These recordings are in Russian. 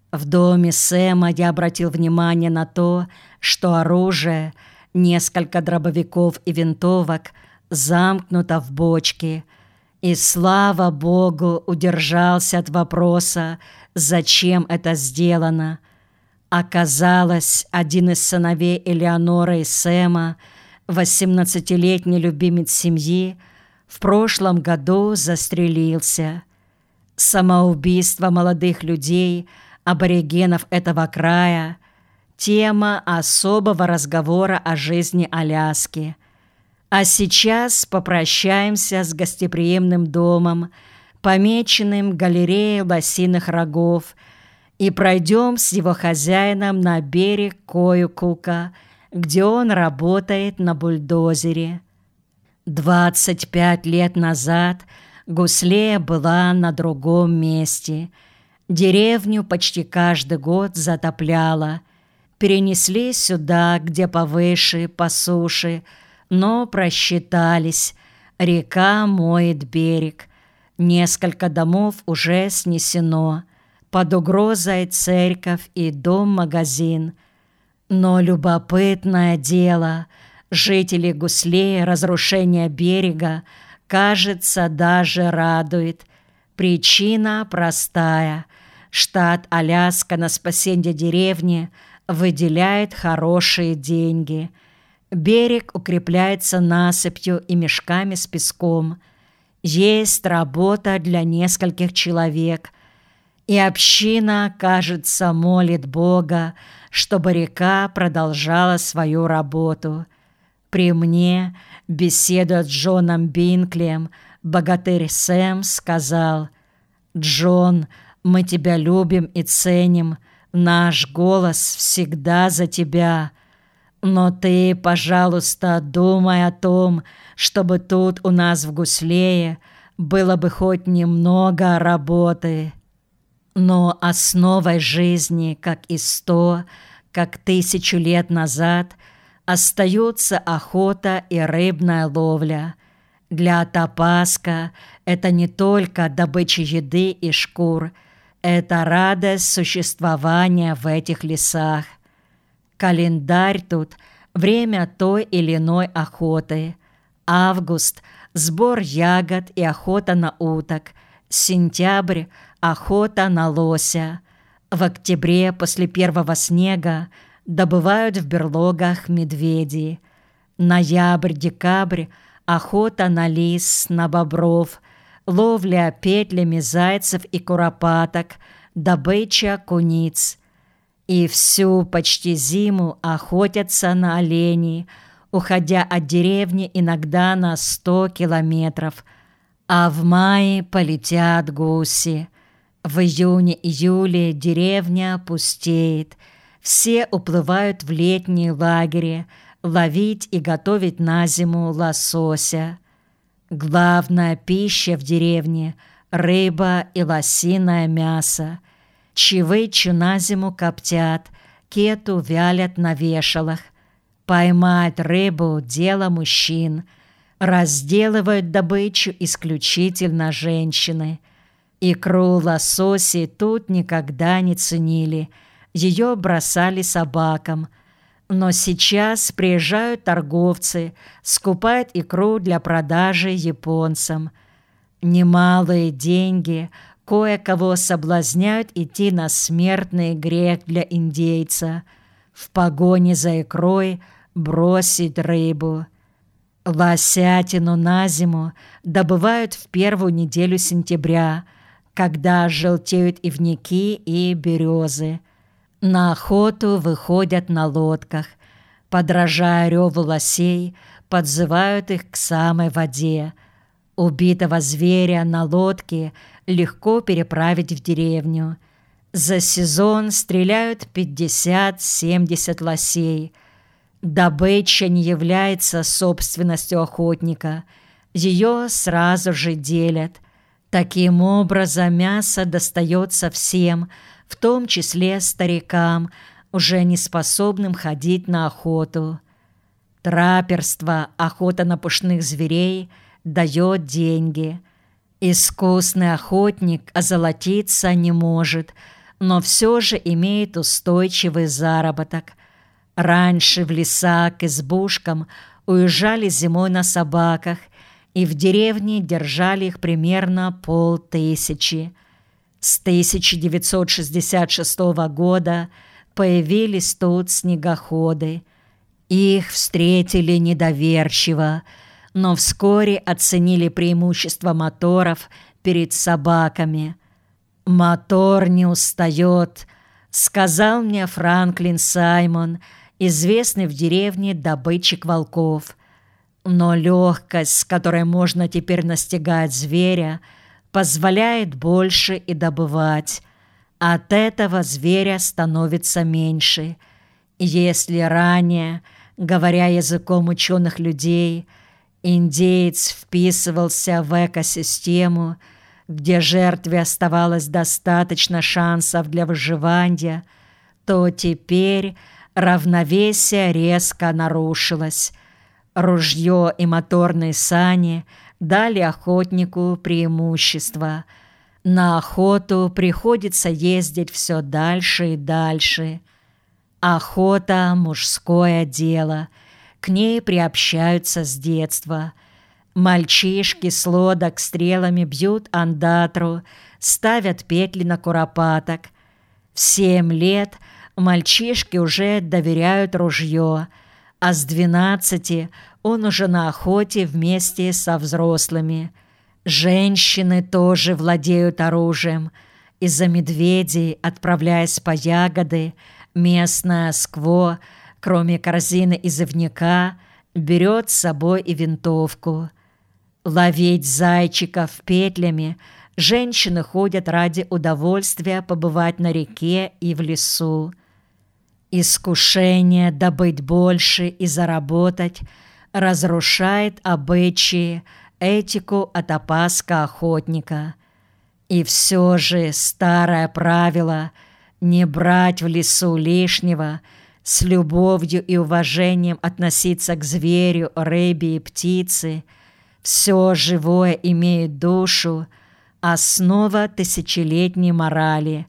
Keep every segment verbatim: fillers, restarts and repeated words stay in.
В доме Сэма я обратил внимание на то, что оружие, несколько дробовиков и винтовок, замкнуто в бочке, и, слава Богу, удержался от вопроса, зачем это сделано. Оказалось, один из сыновей Элеоноры и Сэма, восемнадцатилетний любимец семьи, в прошлом году застрелился. Самоубийство молодых людей, аборигенов этого края – тема особого разговора о жизни Аляски. А сейчас попрощаемся с гостеприимным домом, помеченным галереей лосиных рогов, и пройдем с его хозяином на берег Коюкука, где он работает на бульдозере. двадцать пять лет назад Гуслея была на другом месте. Деревню почти каждый год затопляло. Перенесли сюда, где повыше, по суше, но просчитались. Река моет берег. Несколько домов уже снесено. Под угрозой церковь и дом-магазин. Но любопытное дело, жители Гуслея разрушение берега, кажется, даже радует. Причина простая. Штат Аляска на спасение деревни выделяет хорошие деньги. Берег укрепляется насыпью и мешками с песком. Есть работа для нескольких человек. И община, кажется, молит Бога, чтобы река продолжала свою работу. При мне, беседуя с Джоном Бинклием, богатырь Сэм сказал: «Джон, мы тебя любим и ценим, наш голос всегда за тебя. Но ты, пожалуйста, думай о том, чтобы тут у нас в Гуслее было бы хоть немного работы». Но основой жизни, как и сто, как тысячу лет назад, остаются охота и рыбная ловля. Для Топаска это не только добыча еды и шкур, это радость существования в этих лесах. Календарь тут – время той или иной охоты. Август – сбор ягод и охота на уток. Сентябрь – охота на лося. В октябре после первого снега добывают в берлогах медведей. Ноябрь-декабрь – охота на лис, на бобров, ловля петлями зайцев и куропаток, добыча куниц. И всю почти зиму охотятся на оленей, уходя от деревни иногда на сто километров. А в мае полетят гуси. В июне-июле деревня пустеет. Все уплывают в летние лагеря, ловить и готовить на зиму лосося. Главная пища в деревне – рыба и лосиное мясо. Чевычу на зиму коптят, кету вялят на вешалах. Поймать рыбу – дело мужчин. Разделывают добычу исключительно женщины. Икру лососи тут никогда не ценили. Ее бросали собакам. Но сейчас приезжают торговцы, скупают икру для продажи японцам. Немалые деньги кое-кого соблазняют идти на смертный грех для индейца. В погоне за икрой бросить рыбу. Лосятину на зиму добывают в первую неделю сентября, когда желтеют ивники и березы. На охоту выходят на лодках. Подражая реву лосей, подзывают их к самой воде. Убитого зверя на лодке легко переправить в деревню. За сезон стреляют пятьдесят-семьдесят лосей. Добыча не является собственностью охотника. Ее сразу же делят. Таким образом, мясо достается всем, в том числе старикам, уже не способным ходить на охоту. Траперство, охота на пушных зверей, дает деньги. Искусный охотник озолотиться не может, но все же имеет устойчивый заработок. Раньше в леса к избушкам уезжали зимой на собаках, и в деревне держали их примерно полтысячи. С тысяча девятьсот шестьдесят шестого года появились тут снегоходы. Их встретили недоверчиво, но вскоре оценили преимущество моторов перед собаками. «Мотор не устает», — сказал мне Франклин Саймон, известный в деревне добытчик волков. Но легкость, с которой можно теперь настигать зверя, позволяет больше и добывать. От этого зверя становится меньше. Если ранее, говоря языком ученых людей, индеец вписывался в экосистему, где жертве оставалось достаточно шансов для выживания, то теперь равновесие резко нарушилось. Ружье и моторные сани дали охотнику преимущество. На охоту приходится ездить все дальше и дальше. Охота – мужское дело. К ней приобщаются с детства. Мальчишки с лодок стрелами бьют андатру, ставят петли на куропаток. В семь лет мальчишки уже доверяют ружье, а с двенадцати он уже на охоте вместе со взрослыми. Женщины тоже владеют оружием. Из-за медведей, отправляясь по ягоды, местная скво, кроме корзины из ивника, берет с собой и винтовку. Ловить зайчиков петлями женщины ходят ради удовольствия побывать на реке и в лесу. Искушение добыть больше и заработать разрушает обычаи, этику атапаска охотника. И все же старое правило не брать в лесу лишнего, с любовью и уважением относиться к зверю, рыбе и птице, все живое имеет душу, основа тысячелетней морали.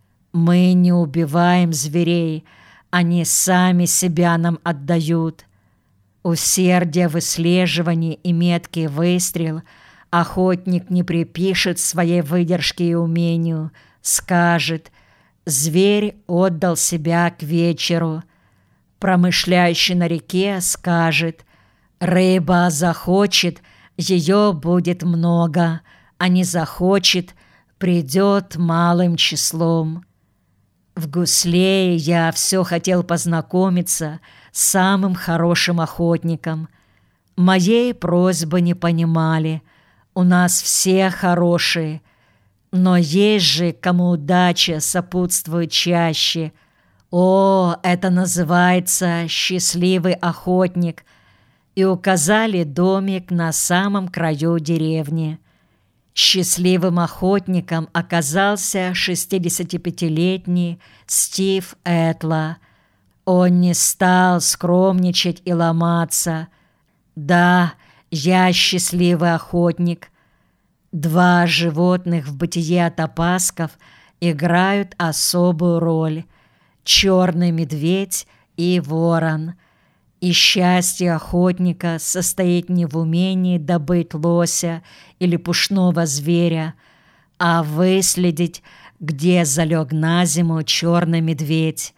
Мы не убиваем зверей, они сами себя нам отдают. Усердие в выслеживании и меткий выстрел охотник не припишет своей выдержке и умению, скажет: «Зверь отдал себя к вечеру». Промышляющий на реке скажет: «Рыба захочет, ее будет много, а не захочет, придет малым числом». В Гуслее я все хотел познакомиться с самым хорошим охотником. Моей просьбы не понимали. У нас все хорошие. Но есть же, кому удача сопутствует чаще. О, это называется счастливый охотник. И указали домик на самом краю деревни. Счастливым охотником оказался шестидесятипятилетний Стив Этла. Он не стал скромничать и ломаться. Да, я счастливый охотник. Два животных в бытие атапасков играют особую роль: черный медведь и ворон. И счастье охотника состоит не в умении добыть лося или пушного зверя, а выследить, где залег на зиму черный медведь.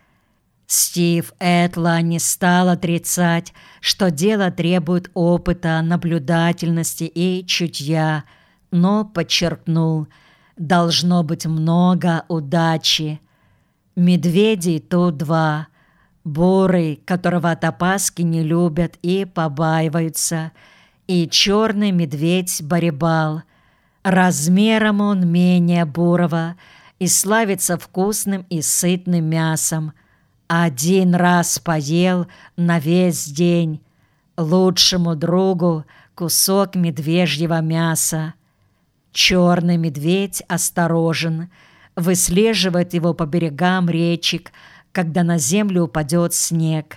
Стив Этла не стал отрицать, что дело требует опыта, наблюдательности и чутья, но подчеркнул: должно быть много удачи. Медведей тут два. Бурый, которого атапаски не любят и побаиваются, и черный медведь-барибал. Размером он менее бурого и славится вкусным и сытным мясом. Один раз поел на весь день. Лучшему другу кусок медвежьего мяса. Черный медведь осторожен, выслеживает его по берегам речек, когда на землю упадет снег.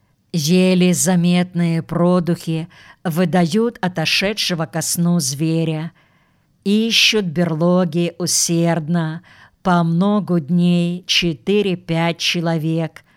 Еле заметные продухи выдают отошедшего ко сну зверя. Ищут берлоги усердно, по много дней четыре-пять человек,